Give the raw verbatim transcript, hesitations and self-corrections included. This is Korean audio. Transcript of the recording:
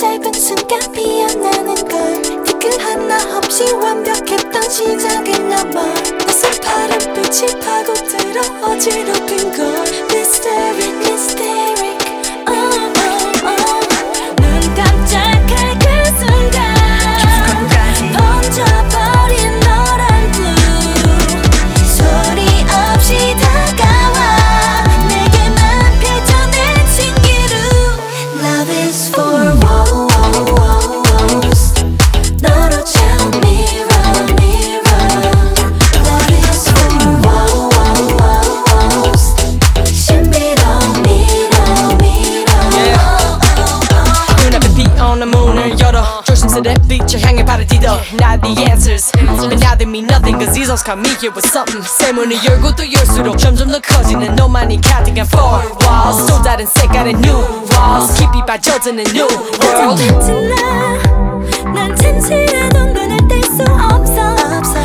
짧은 순간 피어나는 걸 댓글 하나 없이 완벽했던 시작을 넘어 낯선 파란빛이 파고들어 어지럽힌 걸 Mysteric, mysteric oh, oh, oh. 눈 깜짝할 그 순간 번져버린 너란 blue 소리 없이 다가와 내게만 펼쳐낸 신기루 Love is for wow, wow, wow, wows 너로 채운 mirror, mirror Love is for wow, wow, wow, wows 신비로운 mirror, mirror yeah. 눈앞에 비오는 문을 열어 조심스레 빛을 향해 발을 디뎌 Not the answers But now they mean nothing Cause these songs got me here with something 새 문을 열고 또 열수록 점점 더 커지는 너만이 가득한 four walls 또 다른 색깔의 new walls 깊이 빠져드는 new world 난 잠시라도 눈을 뗄 수 없어